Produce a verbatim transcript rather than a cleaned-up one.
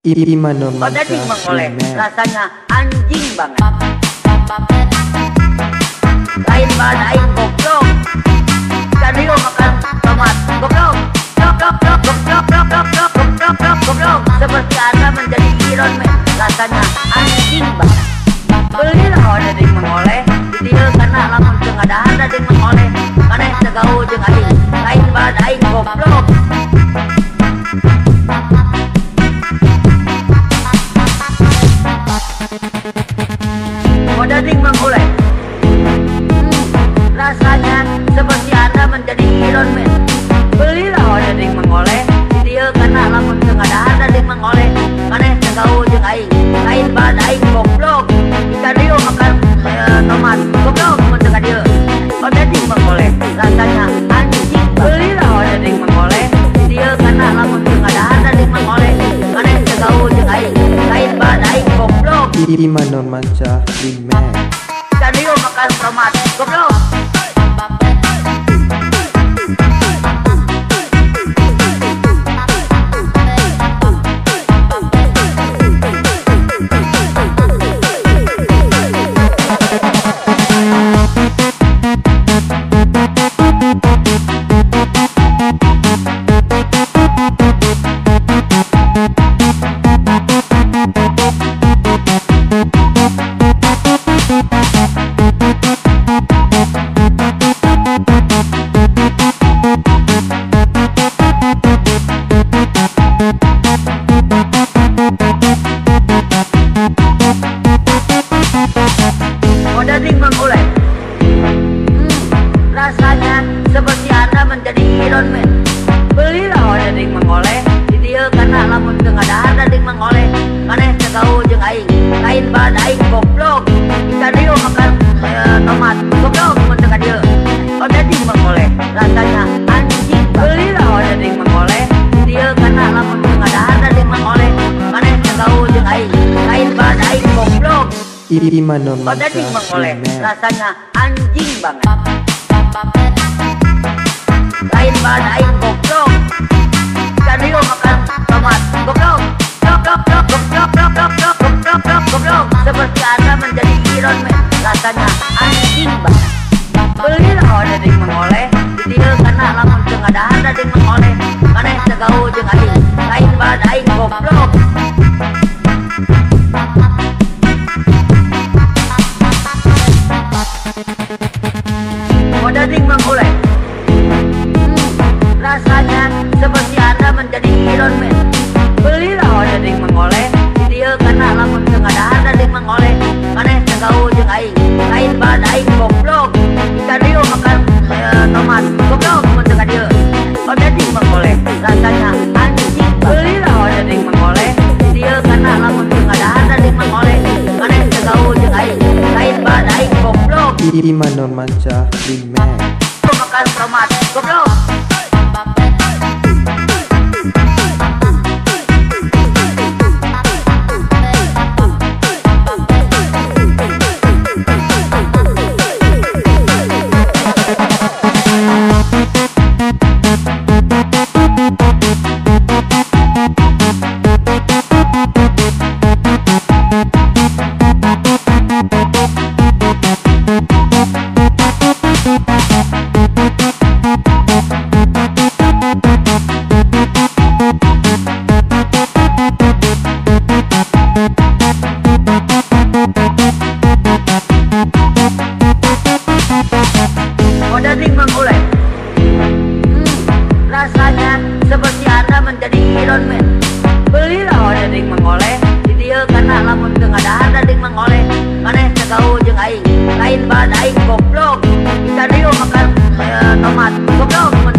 Iman Oh tadi mengoleh, rasanya anjing banget. Lain bahan aing goblok. Kadio makan tomat goblok. Goblok goblok goblok goblok goblok goblok goblok. Seperti Anda menjadi Iron Man, rasanya anjing banget. Belilah oh dading mengoleh, didieu karena lamun teu ngadahan dading mengoleh. Maneh teu gaul jeung aing, lain bahan aing goblok. Dading mengoleh, hmm, rasanya seperti Anda menjadi Iron Man. Belilah oh dading mengoleh, didieu karena lamun teu ngadahan dading mengoleh. Maneh teu gaul jeung aing, lain bahan aing goblok. Kadio makan eh, tomat goblok mun teu kadieu. Oh dading mengoleh, rasanya anjing. Belilah oh dading mengoleh, didieu karena lamun teu ngadahan dading mengoleh. Maneh teu gaul jeung aing, lain bahan aing goblok. Iman non manca Limen. Kadio makan tomat goblok. Dading mengoleh, hmm, rasanya seperti Anda menjadi Iron Man. Belilah oh dading mengoleh, didieu karena lamun teu ngadahan dading mengoleh. Maneh teu gaul jeung aing, lain bahan aing goblok. Kadio makan eh, tomat goblok mun teu kadieu. Oh dading mengoleh, rasanya anjing. Belilah oh dading mengoleh, didieu karena lamun teu ngadahan dading mengoleh. Maneh teu gaul jeung aing, lain bahan aing goblok. Iman non Oh manca dading mengoleh, Limen. rasanya anjing banget. Lain bahan aing goblok. Kadio makan tomat goblok. Goblok goblok goblok goblok goblok goblok goblok goblok. Seperti Anda menjadi Iron Man, rasanya anjing banget. Belilah oh dading mengoleh, didieu karena lamun teu ngadahan dading mengoleh. Maneh teu gaul jeung aing, lain bahan aing goblok. Oh dading mengoleh, hmm, rasanya seperti Anda menjadi Iron Man. Belilah oh dading mengoleh, didieu karena lamun teu ngadahan dading mengoleh. Maneh teu gaul jeung aing, lain bahan aing goblok. Kadio makan eh, tomat goblok mun teu kadieu. Oh dading mengoleh, rasanya anjing. Belilah oh dading mengoleh, didieu karena lamun teu ngadahan dading mengoleh. Maneh teu gaul jeung aing, lain bahan aing goblok. Iman non manca Limen. Makan tomat goblok. Oh dading mengoleh, hmm, rasanya seperti Anda menjadi Iron Man. Belilah oh dading mengoleh, didieu karena lamun teu ngadahan dading mengoleh. Maneh teu gaul jeung aing, lain bahan aing goblok. Kadio makan eh, tomat goblok mun